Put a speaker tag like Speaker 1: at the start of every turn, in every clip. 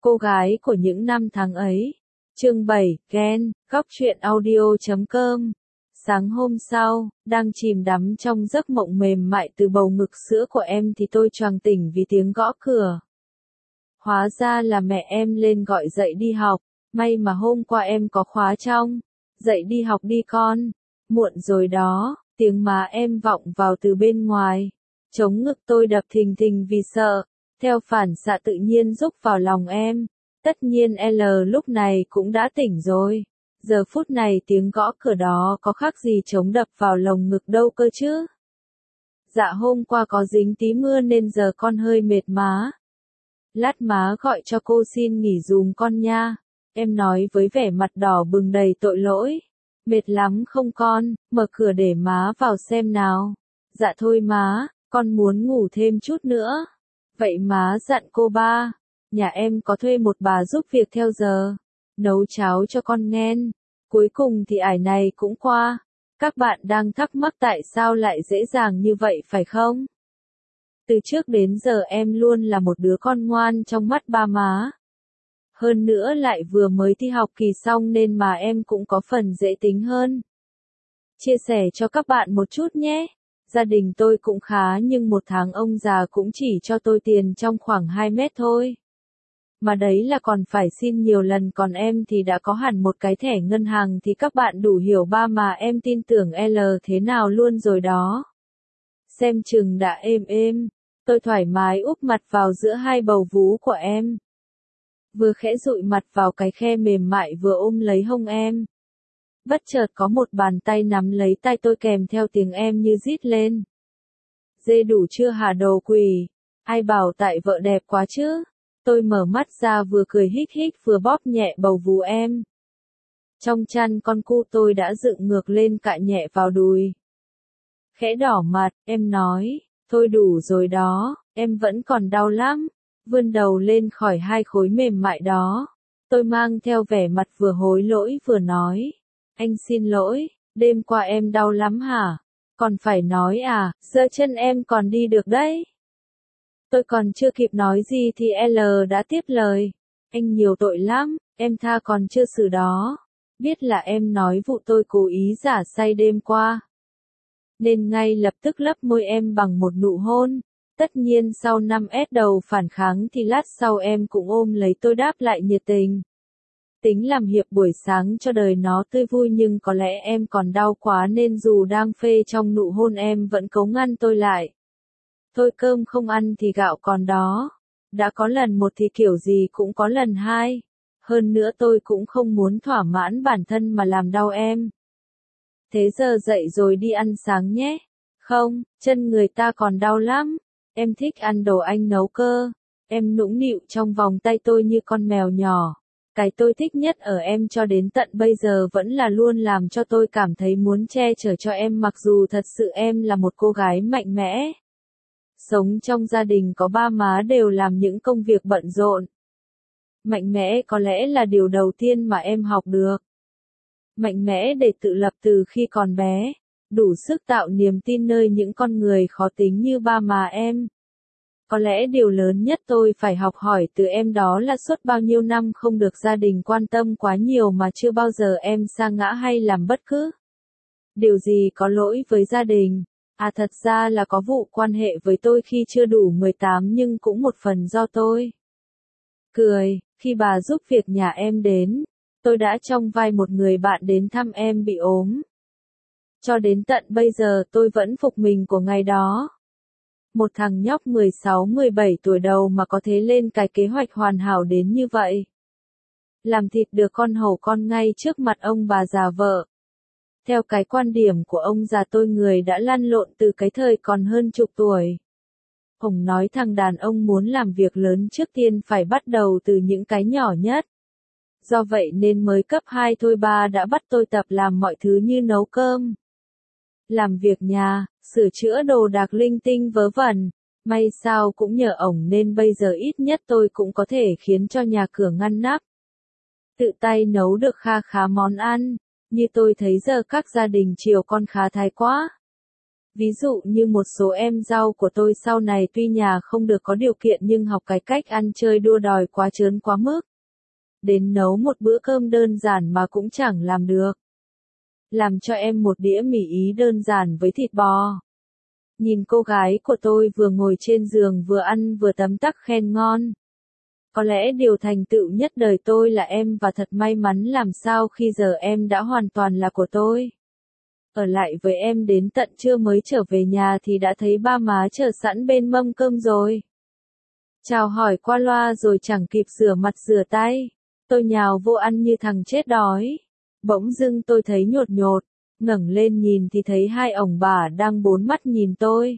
Speaker 1: Cô gái của những năm tháng ấy. Chương 7, Ghen, góc truyện audio.com. Sáng hôm sau, đang chìm đắm trong giấc mộng mềm mại từ bầu ngực sữa của em thì tôi choàng tỉnh vì tiếng gõ cửa. Hóa ra là mẹ em lên gọi dậy đi học, may mà hôm qua em có khóa trong. Dậy đi học đi con, muộn rồi đó, tiếng má em vọng vào từ bên ngoài. Trống ngực tôi đập thình thình vì sợ, theo phản xạ tự nhiên rúc vào lòng em. Tất nhiên L lúc này cũng đã tỉnh rồi. Giờ phút này tiếng gõ cửa đó có khác gì trống đập vào lồng ngực đâu cơ chứ. Dạ hôm qua có dính tí mưa nên giờ con hơi mệt má. Lát má gọi cho cô xin nghỉ dùm con nha. Em nói với vẻ mặt đỏ bừng đầy tội lỗi. Mệt lắm không con, mở cửa để má vào xem nào. Dạ thôi má, con muốn ngủ thêm chút nữa. Vậy má dặn cô ba. Nhà em có thuê một bà giúp việc theo giờ. Nấu cháo cho con nghen. Cuối cùng thì ải này cũng qua. Các bạn đang thắc mắc tại sao lại dễ dàng như vậy phải không? Từ trước đến giờ em luôn là một đứa con ngoan trong mắt ba má. Hơn nữa lại vừa mới thi học kỳ xong nên mà em cũng có phần dễ tính hơn. Chia sẻ cho các bạn một chút nhé. Gia đình tôi cũng khá nhưng một tháng ông già cũng chỉ cho tôi tiền trong khoảng 2 mét thôi. Mà đấy là còn phải xin nhiều lần, còn em thì đã có hẳn một cái thẻ ngân hàng thì các bạn đủ hiểu ba mà em tin tưởng L thế nào luôn rồi đó. Xem chừng đã êm, tôi thoải mái úp mặt vào giữa hai bầu vú của em. Vừa khẽ dụi mặt vào cái khe mềm mại vừa ôm lấy hông em. Bất chợt có một bàn tay nắm lấy tay tôi kèm theo tiếng em như rít lên. Dê đủ chưa hả đồ quỷ? Ai bảo tại vợ đẹp quá chứ? Tôi mở mắt ra vừa cười hích hích vừa bóp nhẹ bầu vú em. Trong chăn con cu tôi đã dựng ngược lên cạ nhẹ vào đùi. Khẽ đỏ mặt, em nói, thôi đủ rồi đó, em vẫn còn đau lắm. Vươn đầu lên khỏi hai khối mềm mại đó. Tôi mang theo vẻ mặt vừa hối lỗi vừa nói. Anh xin lỗi, đêm qua em đau lắm hả? Còn phải nói à, giờ chân em còn đi được đấy. Tôi còn chưa kịp nói gì thì L đã tiếp lời. Anh nhiều tội lắm, em tha còn chưa xử đó. Biết là em nói vụ tôi cố ý giả say đêm qua. Nên ngay lập tức lấp môi em bằng một nụ hôn. Tất nhiên sau 5S đầu phản kháng thì lát sau em cũng ôm lấy tôi đáp lại nhiệt tình. Tính làm hiệp buổi sáng cho đời nó tươi vui nhưng có lẽ em còn đau quá nên dù đang phê trong nụ hôn em vẫn cố ngăn tôi lại. Thôi cơm không ăn thì gạo còn đó. Đã có lần một thì kiểu gì cũng có lần hai. Hơn nữa tôi cũng không muốn thỏa mãn bản thân mà làm đau em. Thế giờ dậy rồi đi ăn sáng nhé. Không, chân người ta còn đau lắm. Em thích ăn đồ anh nấu cơ. Em nũng nịu trong vòng tay tôi như con mèo nhỏ. Cái tôi thích nhất ở em cho đến tận bây giờ vẫn là luôn làm cho tôi cảm thấy muốn che chở cho em mặc dù thật sự em là một cô gái mạnh mẽ. Sống trong gia đình có ba má đều làm những công việc bận rộn. Mạnh mẽ có lẽ là điều đầu tiên mà em học được. Mạnh mẽ để tự lập từ khi còn bé. Đủ sức tạo niềm tin nơi những con người khó tính như ba má em. Có lẽ điều lớn nhất tôi phải học hỏi từ em đó là suốt bao nhiêu năm không được gia đình quan tâm quá nhiều mà chưa bao giờ em sa ngã hay làm bất cứ điều gì có lỗi với gia đình. À thật ra là có vụ quan hệ với tôi khi chưa đủ 18 nhưng cũng một phần do tôi. Cười, khi bà giúp việc nhà em đến, tôi đã trong vai một người bạn đến thăm em bị ốm. Cho đến tận bây giờ tôi vẫn phục mình của ngày đó. Một thằng nhóc 16-17 tuổi đầu mà có thể lên cái kế hoạch hoàn hảo đến như vậy. Làm thịt được con hầu con ngay trước mặt ông bà già vợ. Theo cái quan điểm của ông già tôi người đã lăn lộn từ cái thời còn hơn chục tuổi. Ông nói thằng đàn ông muốn làm việc lớn trước tiên phải bắt đầu từ những cái nhỏ nhất. Do vậy nên mới cấp 2 thôi ba đã bắt tôi tập làm mọi thứ như nấu cơm, làm việc nhà, sửa chữa đồ đạc linh tinh vớ vẩn. May sao cũng nhờ ổng nên bây giờ ít nhất tôi cũng có thể khiến cho nhà cửa ngăn nắp. Tự tay nấu được kha khá món ăn. Như tôi thấy giờ các gia đình chiều con khá thái quá. Ví dụ như một số em rau của tôi sau này tuy nhà không được có điều kiện nhưng học cái cách ăn chơi đua đòi quá trớn quá mức. Đến nấu một bữa cơm đơn giản mà cũng chẳng làm được. Làm cho em một đĩa mì Ý đơn giản với thịt bò. Nhìn cô gái của tôi vừa ngồi trên giường vừa ăn vừa tấm tắc khen ngon. Có lẽ điều thành tựu nhất đời tôi là em và thật may mắn làm sao khi giờ em đã hoàn toàn là của tôi. Ở lại với em đến tận trưa mới trở về nhà thì đã thấy ba má chờ sẵn bên mâm cơm rồi. Chào hỏi qua loa rồi chẳng kịp rửa mặt rửa tay. Tôi nhào vô ăn như thằng chết đói. Bỗng dưng tôi thấy nhột nhột, ngẩng lên nhìn thì thấy hai ổng bà đang bốn mắt nhìn tôi.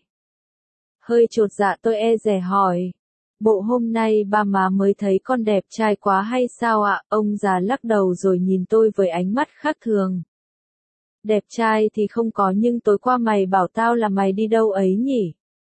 Speaker 1: Hơi chột dạ tôi e dè hỏi. Bộ hôm nay ba má mới thấy con đẹp trai quá hay sao ạ? Ông già lắc đầu rồi nhìn tôi với ánh mắt khác thường. Đẹp trai thì không có nhưng tối qua mày bảo tao là mày đi đâu ấy nhỉ?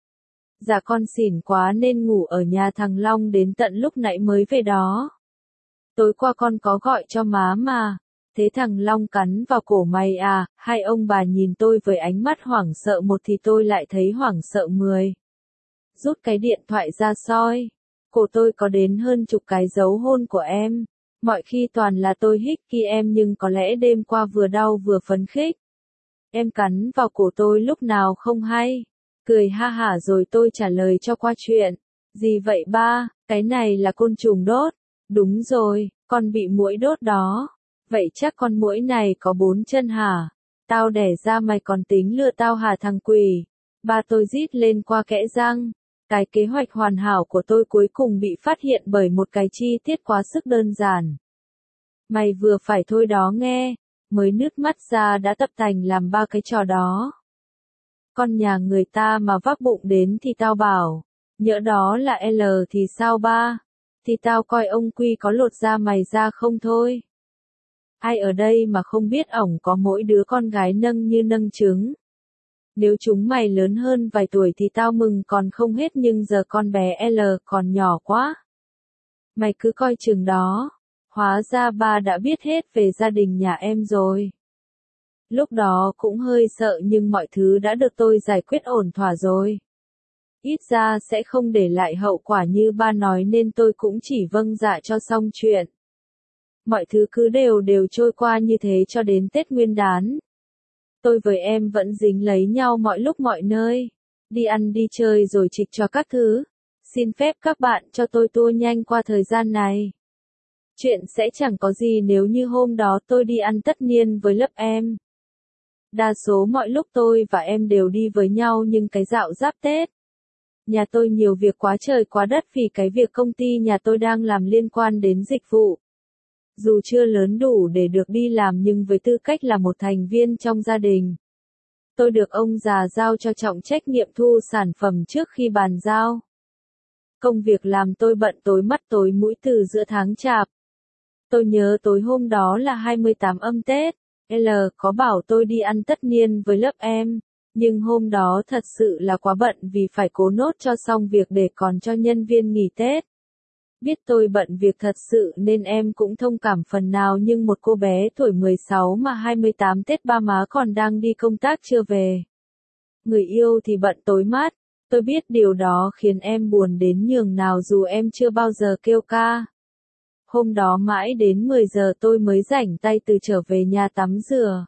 Speaker 1: Dạ con xỉn quá nên ngủ ở nhà thằng Long đến tận lúc nãy mới về đó. Tối qua con có gọi cho má mà. Thế thằng Long cắn vào cổ mày à? Hai ông bà nhìn tôi với ánh mắt hoảng sợ một thì tôi lại thấy hoảng sợ 10. Rút cái điện thoại ra soi. Cổ tôi có đến hơn chục cái dấu hôn của em. Mọi khi toàn là tôi hích khi em nhưng có lẽ đêm qua vừa đau vừa phấn khích. Em cắn vào cổ tôi lúc nào không hay. Cười ha hả rồi tôi trả lời cho qua chuyện. Gì vậy ba? Cái này là côn trùng đốt. Đúng rồi, con bị muỗi đốt đó. Vậy chắc con muỗi này có 4 chân hả? Tao đẻ ra mày còn tính lừa tao hả thằng quỷ? Ba tôi rít lên qua kẽ răng. Cái kế hoạch hoàn hảo của tôi cuối cùng bị phát hiện bởi một cái chi tiết quá sức đơn giản. Mày vừa phải thôi đó nghe. Mới nước mắt ra đã tập tành làm ba cái trò đó. Con nhà người ta mà vác bụng đến thì tao bảo. Nhỡ đó là L thì sao ba? Thì tao coi ông Quy có lột da mày ra không thôi. Ai ở đây mà không biết ổng có mỗi đứa con gái nâng như nâng trứng. Nếu chúng mày lớn hơn vài tuổi thì tao mừng còn không hết nhưng giờ con bé L còn nhỏ quá. Mày cứ coi chừng đó. Hóa ra ba đã biết hết về gia đình nhà em rồi. Lúc đó cũng hơi sợ nhưng mọi thứ đã được tôi giải quyết ổn thỏa rồi. Ít ra sẽ không để lại hậu quả như ba nói nên tôi cũng chỉ vâng dạ cho xong chuyện. Mọi thứ cứ đều trôi qua như thế cho đến Tết Nguyên đán. Tôi với em vẫn dính lấy nhau mọi lúc mọi nơi. Đi ăn đi chơi rồi trịch cho các thứ. Xin phép các bạn cho tôi tua nhanh qua thời gian này. Chuyện sẽ chẳng có gì nếu như hôm đó tôi đi ăn tất niên với lớp em. Đa số mọi lúc tôi và em đều đi với nhau nhưng cái dạo giáp Tết. Nhà tôi nhiều việc quá trời quá đất vì cái việc công ty nhà tôi đang làm liên quan đến dịch vụ. Dù chưa lớn đủ để được đi làm nhưng với tư cách là một thành viên trong gia đình. Tôi được ông già giao cho trọng trách nhiệm thu sản phẩm trước khi bàn giao. Công việc làm tôi bận tối mắt tối mũi từ giữa tháng Chạp. Tôi nhớ tối hôm đó là 28 âm Tết. L có bảo tôi đi ăn tất niên với lớp em. Nhưng hôm đó thật sự là quá bận vì phải cố nốt cho xong việc để còn cho nhân viên nghỉ Tết. Biết tôi bận việc thật sự nên em cũng thông cảm phần nào nhưng một cô bé tuổi 16 mà 28 Tết ba má còn đang đi công tác chưa về. Người yêu thì bận tối mát. Tôi biết điều đó khiến em buồn đến nhường nào dù em chưa bao giờ kêu ca. Hôm đó mãi đến 10 giờ tôi mới rảnh tay từ trở về nhà tắm rửa.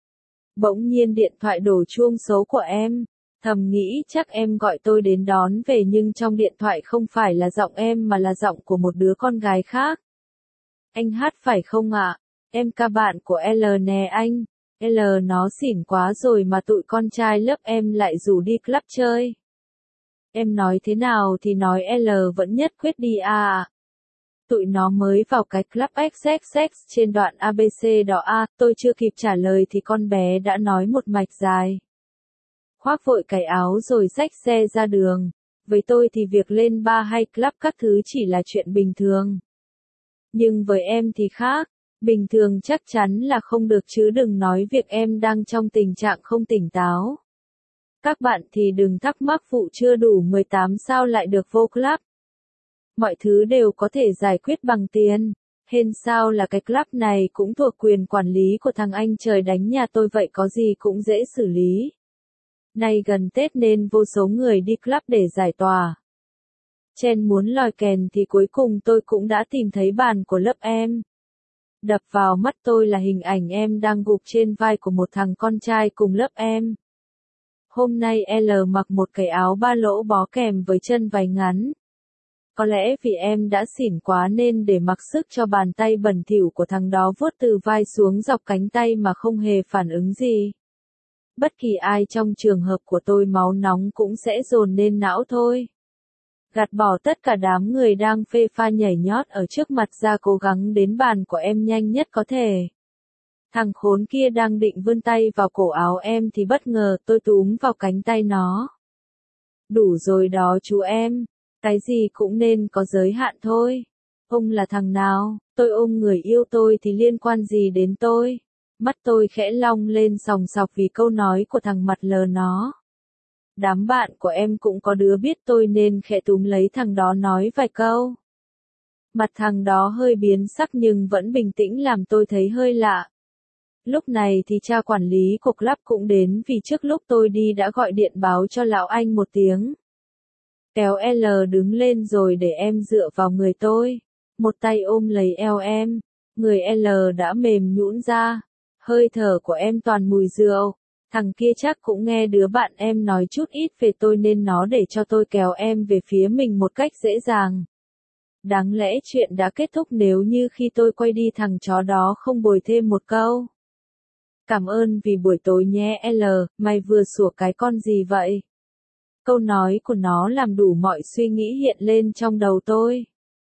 Speaker 1: Bỗng nhiên điện thoại đổ chuông số của em. Thầm nghĩ chắc em gọi tôi đến đón về nhưng trong điện thoại không phải là giọng em mà là giọng của một đứa con gái khác. Anh hát phải không ạ? Em ca bạn của L nè anh. L nó xỉn quá rồi mà tụi con trai lớp em lại rủ đi club chơi. Em nói thế nào thì nói L vẫn nhất quyết đi à. Tụi nó mới vào cái club XXX trên đoạn ABC đó à, tôi chưa kịp trả lời thì con bé đã nói một mạch dài. Khoác vội cái áo rồi xách xe ra đường. Với tôi thì việc lên bar hay club các thứ chỉ là chuyện bình thường. Nhưng với em thì khác. Bình thường chắc chắn là không được chứ đừng nói việc em đang trong tình trạng không tỉnh táo. Các bạn thì đừng thắc mắc vụ chưa đủ 18 sao lại được vô club. Mọi thứ đều có thể giải quyết bằng tiền. Hên sao là cái club này cũng thuộc quyền quản lý của thằng anh trời đánh nhà tôi vậy có gì cũng dễ xử lý. Nay gần Tết nên vô số người đi club để giải tỏa. Chen muốn lòi kèn thì cuối cùng tôi cũng đã tìm thấy bàn của lớp em. Đập vào mắt tôi là hình ảnh em đang gục trên vai của một thằng con trai cùng lớp em. Hôm nay L mặc một cái áo ba lỗ bó kèm với chân váy ngắn. Có lẽ vì em đã xỉn quá nên để mặc sức cho bàn tay bẩn thỉu của thằng đó vuốt từ vai xuống dọc cánh tay mà không hề phản ứng gì. Bất kỳ ai trong trường hợp của tôi máu nóng cũng sẽ dồn lên não thôi. Gạt bỏ tất cả đám người đang phê pha nhảy nhót ở trước mặt ra cố gắng đến bàn của em nhanh nhất có thể. Thằng khốn kia đang định vươn tay vào cổ áo em thì bất ngờ tôi túm vào cánh tay nó. Đủ rồi đó chú em, cái gì cũng nên có giới hạn thôi. Ông là thằng nào, tôi ôm người yêu tôi thì liên quan gì đến tôi? Mắt tôi khẽ long lên sòng sọc vì câu nói của thằng mặt lờ nó. Đám bạn của em cũng có đứa biết tôi nên khẽ túm lấy thằng đó nói vài câu. Mặt thằng đó hơi biến sắc nhưng vẫn bình tĩnh làm tôi thấy hơi lạ. Lúc này thì cha quản lý của club cũng đến vì trước lúc tôi đi đã gọi điện báo cho lão anh một tiếng. Kéo L đứng lên rồi để em dựa vào người tôi. Một tay ôm lấy eo em. Người L đã mềm nhũn ra. Hơi thở của em toàn mùi rượu. Thằng kia chắc cũng nghe đứa bạn em nói chút ít về tôi nên nó để cho tôi kéo em về phía mình một cách dễ dàng. Đáng lẽ chuyện đã kết thúc nếu như khi tôi quay đi thằng chó đó không bồi thêm một câu. Cảm ơn vì buổi tối nhé L, mày vừa sủa cái con gì vậy? Câu nói của nó làm đủ mọi suy nghĩ hiện lên trong đầu tôi.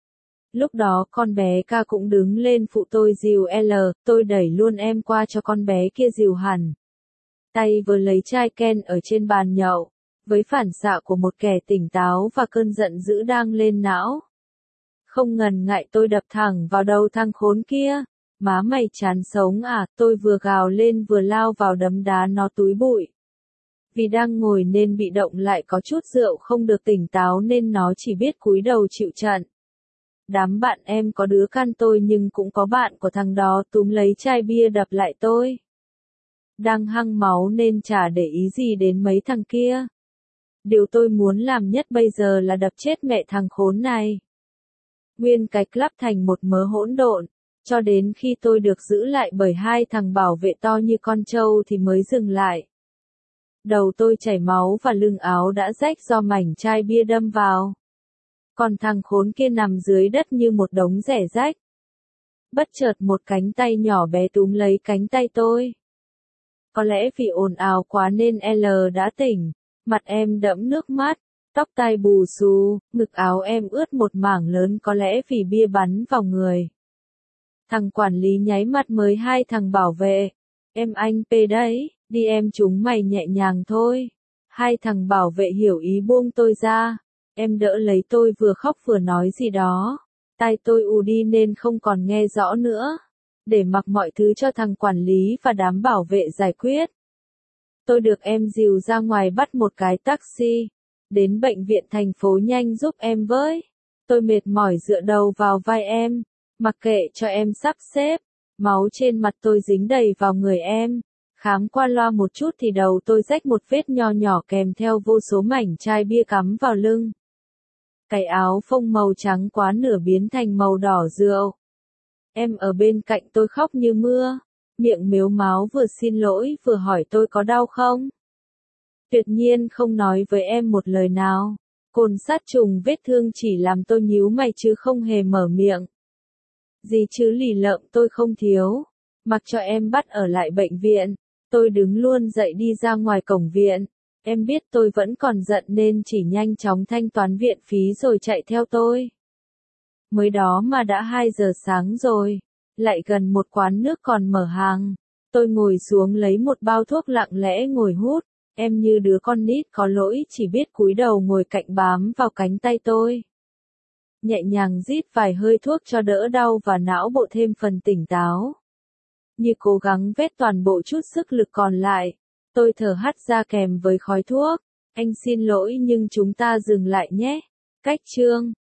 Speaker 1: Lúc đó con bé K cũng đứng lên phụ tôi dìu L, tôi đẩy luôn em qua cho con bé kia dìu hẳn. Tay vừa lấy chai Ken ở trên bàn nhậu, với phản xạ của một kẻ tỉnh táo và cơn giận dữ đang lên não. Không ngần ngại tôi đập thẳng vào đầu thằng khốn kia. Má mày chán sống à, tôi vừa gào lên vừa lao vào đấm đá nó túi bụi. Vì đang ngồi nên bị động lại có chút rượu không được tỉnh táo nên nó chỉ biết cúi đầu chịu trận. Đám bạn em có đứa can tôi nhưng cũng có bạn của thằng đó túm lấy chai bia đập lại tôi. Đang hăng máu nên chả để ý gì đến mấy thằng kia. Điều tôi muốn làm nhất bây giờ là đập chết mẹ thằng khốn này. Nguyên cái club thành một mớ hỗn độn, cho đến khi tôi được giữ lại bởi hai thằng bảo vệ to như con trâu thì mới dừng lại. Đầu tôi chảy máu và lưng áo đã rách do mảnh chai bia đâm vào. Còn thằng khốn kia nằm dưới đất như một đống rẻ rách. Bất chợt một cánh tay nhỏ bé túm lấy cánh tay tôi. Có lẽ vì ồn ào quá nên L đã tỉnh, mặt em đẫm nước mắt, tóc tai bù xù, ngực áo em ướt một mảng lớn có lẽ vì bia bắn vào người. Thằng quản lý nháy mắt mới hai thằng bảo vệ. Em anh P đấy, đi em chúng mày nhẹ nhàng thôi. Hai thằng bảo vệ hiểu ý buông tôi ra. Em đỡ lấy tôi vừa khóc vừa nói gì đó. Tai tôi ù đi nên không còn nghe rõ nữa. Để mặc mọi thứ cho thằng quản lý và đám bảo vệ giải quyết. Tôi được em dìu ra ngoài bắt một cái taxi. Đến bệnh viện thành phố nhanh giúp em với. Tôi mệt mỏi dựa đầu vào vai em. Mặc kệ cho em sắp xếp. Máu trên mặt tôi dính đầy vào người em. Khám qua loa một chút thì đầu tôi rách một vết nho nhỏ kèm theo vô số mảnh chai bia cắm vào lưng. Cái áo phông màu trắng quá nửa biến thành màu đỏ rượu. Em ở bên cạnh tôi khóc như mưa. Miệng mếu máo vừa xin lỗi vừa hỏi tôi có đau không. Tuyệt nhiên không nói với em một lời nào. Cồn sát trùng vết thương chỉ làm tôi nhíu mày chứ không hề mở miệng. Gì chứ lì lợm tôi không thiếu. Mặc cho em bắt ở lại bệnh viện. Tôi đứng luôn dậy đi ra ngoài cổng viện. Em biết tôi vẫn còn giận nên chỉ nhanh chóng thanh toán viện phí rồi chạy theo tôi. Mới đó mà đã 2 giờ sáng rồi. Lại gần một quán nước còn mở hàng. Tôi ngồi xuống lấy một bao thuốc lặng lẽ ngồi hút. Em như đứa con nít có lỗi chỉ biết cúi đầu ngồi cạnh bám vào cánh tay tôi. Nhẹ nhàng rít vài hơi thuốc cho đỡ đau và não bộ thêm phần tỉnh táo. Như cố gắng vét toàn bộ chút sức lực còn lại. Tôi thở hắt ra kèm với khói thuốc. Anh xin lỗi nhưng chúng ta dừng lại nhé. Cách chương